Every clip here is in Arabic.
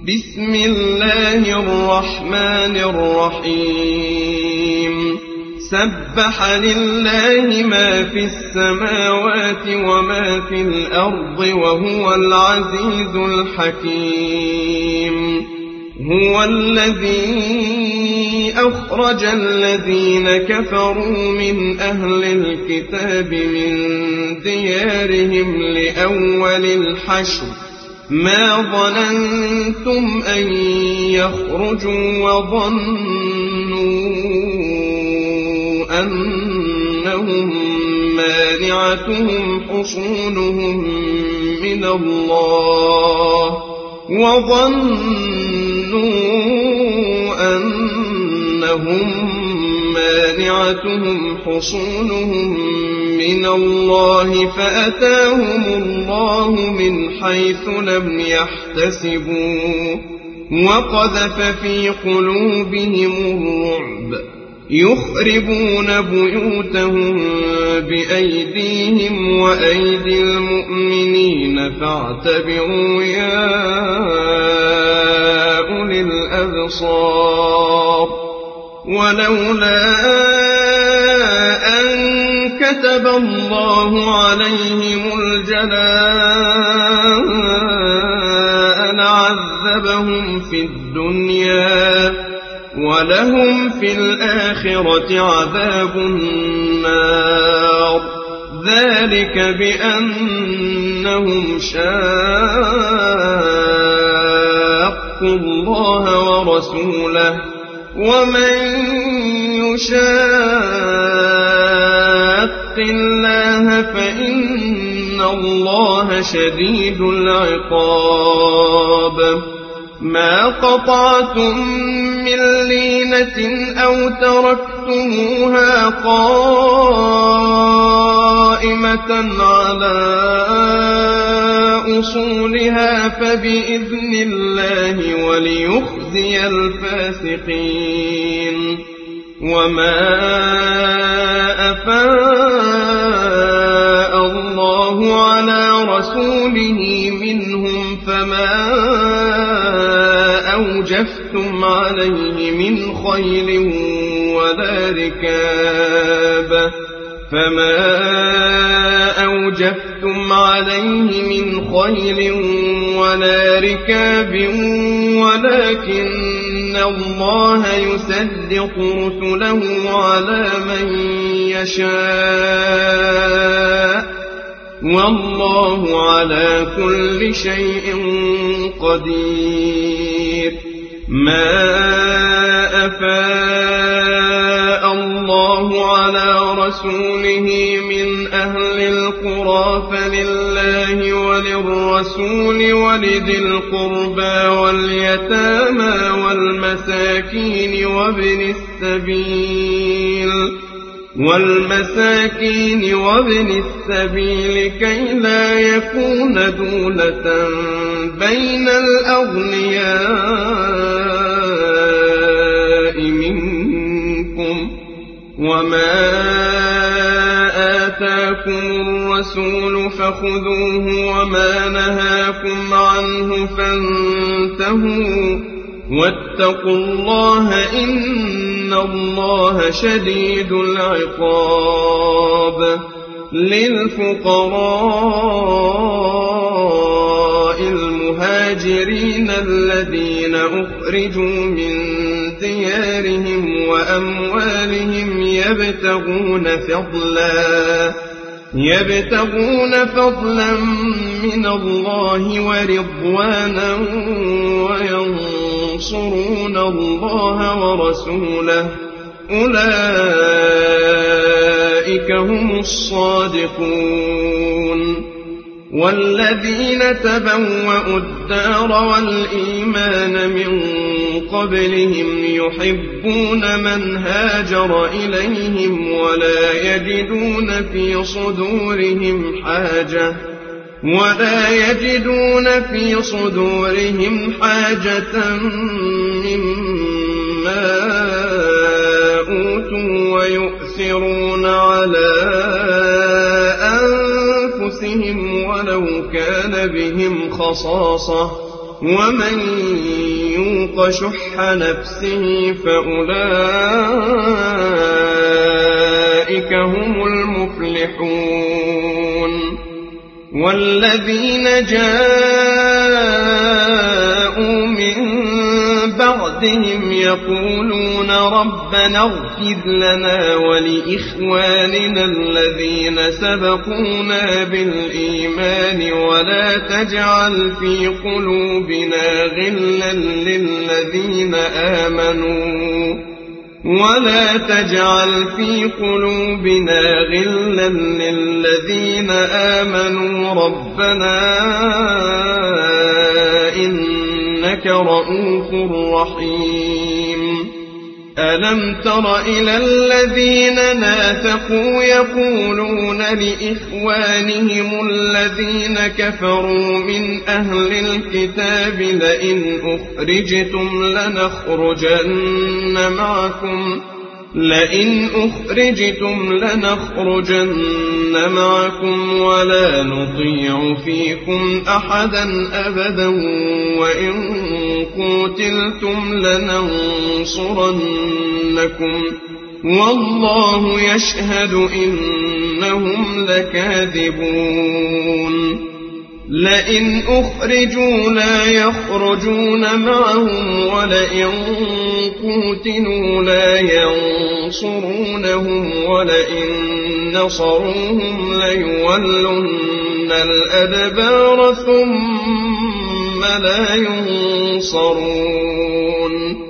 بسم الله الرحمن الرحيم سبح لله ما في السماوات وما في الأرض وهو العزيز الحكيم هو الذي أخرج الذين كفروا من أهل الكتاب من ديارهم لأول الحشر ما ظننتم أن يخرجوا وظنوا أنهم مانعتهم حصونهم من الله فأتاهم الله من حيث لم يحتسبوا وقذف في قلوبهم الرعب يخربون بيوتهم بأيديهم وأيدي المؤمنين فاعتبروا يا أولي الأبصار ولولا أن كتب الله عليهم الجلاء لعذبهم في الدنيا ولهم في الآخرة عذاب النار ذلك بأنهم شاقوا الله ورسوله ومن يشاق الله فإن الله شديد العقاب ما قطعتم من لينة أو تركتموها قائمة على أصولها فبإذن الله وليخزي الفاسقين وما أفاء الله على رسوله منهم فما أوجفتم عليه من خيل ولا ركاب ولكن الله يسلط رسله على من يشاء والله على كل شيء قدير ما أفاء الله على رسوله من أهل القرى فلله وللرسول ولذي القربى واليتامى والمساكين وابن السبيل كي لا يكون دولة بين الأغنياء منكم وما آتاكم الرسول فخذوه وما نهاكم عنه فانتهوا واتقوا الله إن الله شديد العقاب للفقراء المهاجرين الذين أخرجوا من ديارهم وأموالهم يبتغون فضلا من الله ورضوانا وينصرون الله ورسوله أولئك هم الصادقون والذين تبوأوا الدار والإيمان من قبلهم يحبون من هاجر إليهم ولا يجدون في صدورهم حاجة مما أوتوا ويؤثرون على أنفسهم ولو كان بهم خصاصة ومن يوق شح نفسه فأولئك هم المفلحون والذين جاءوا من بعدهم يقولون ربنا اغفر لنا ولإخواننا الذين سبقونا بالإيمان ولا تجعل في قلوبنا غلا للذين آمنوا ربنا إنك رؤوف رحيم ألم تر إلى الذين نافقوا يقولون لإخوانهم الذين كفروا من أهل الكتاب لئن أخرجتم لنخرجن معكم ولا نطيع فيكم أحدا أبدا وإن قتلتم لننصرنكم والله يشهد إنهم لكاذبون لئن أخرجوا لا يخرجون معهم ولئن قتلوا لا ينصرونهم ولئن نصروهم ليولن الأدبار ثم لا ينصرون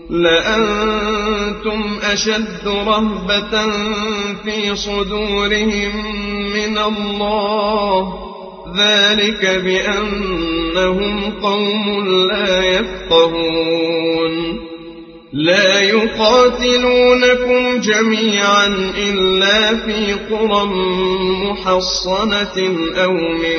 لأنتم أشد رهبة في صدورهم من الله ذلك بأنهم قوم لا يفقهون لا يقاتلونكم جميعا إلا في قرى محصنة أو من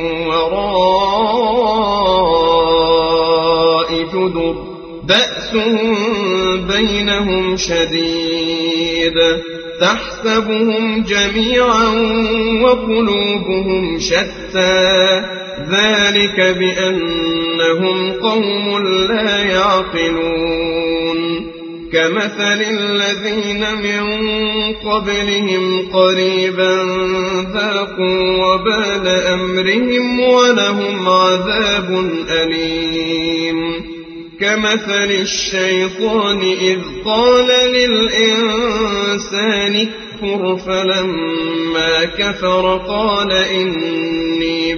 وراء جدر بأسهم بينهم شديد تحسبهم جميعا وقلوبهم شتى ذلك بأنهم قوم لا يعقلون كمثل الذين من قبلهم قريبا ذاقوا وبال أمرهم ولهم عذاب أليم كمثل الشيطان إذ قال للإنسان اكفر فلما كفر قال إني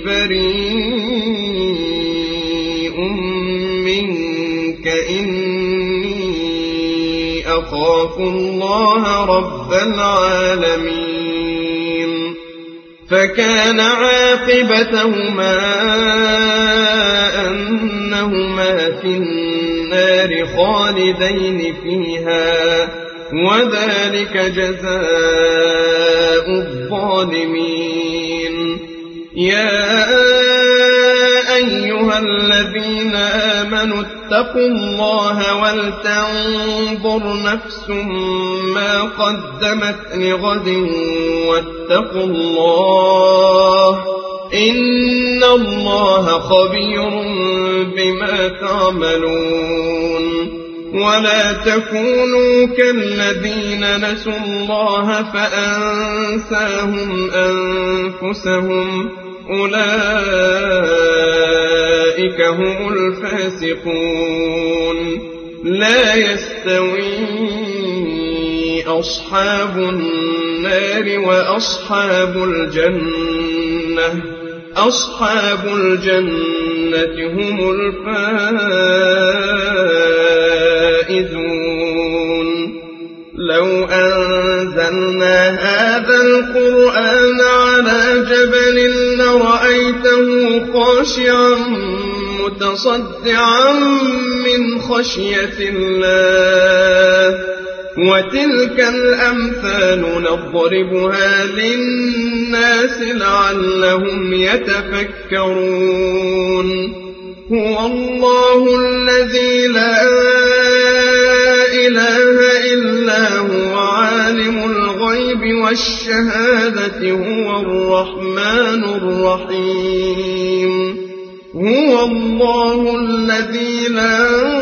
بريء منك إني أخاف الله رب العالمين فكان عاقبتهما أنهما في النار خالدين فيها وذلك جزاء الظالمين يا أيها الذين آمنوا اتقوا الله ولتنظر نفس ما قدمت لغد واتقوا الله إن الله خبير بما تعملون ولا تكونوا كالذين نسوا الله فأنساهم أنفسهم أولئك هم الفاسقون لا يستوي أصحاب النار وأصحاب الجنة أصحاب الجنة هم الفائزون لو أنزلنا هذا القرآن على جبل لرأيته خاشعا متصدعا من خشية الله وتلك الأمثال نضربها للناس لعلهم يتفكرون هو الله الذي لا إله إلا هو عالم الغيب والشهادة هو الرحمن الرحيم هو الله الذي لا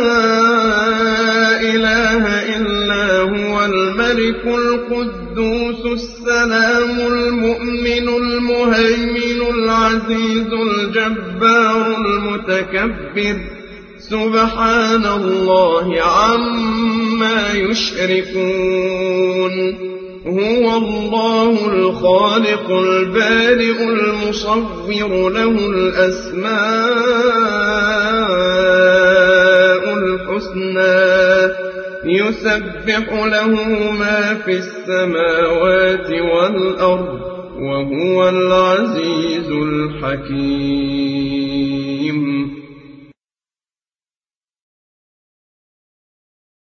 إله إلا هو الملك القدوس السلام المؤمن المهيمن العزيز الجبار المتكبر سبحان الله عما يشركون هو الله الخالق البارئ المصور له الأسماء الحسنى يسبح له ما في السماوات والأرض وهو العزيز الحكيم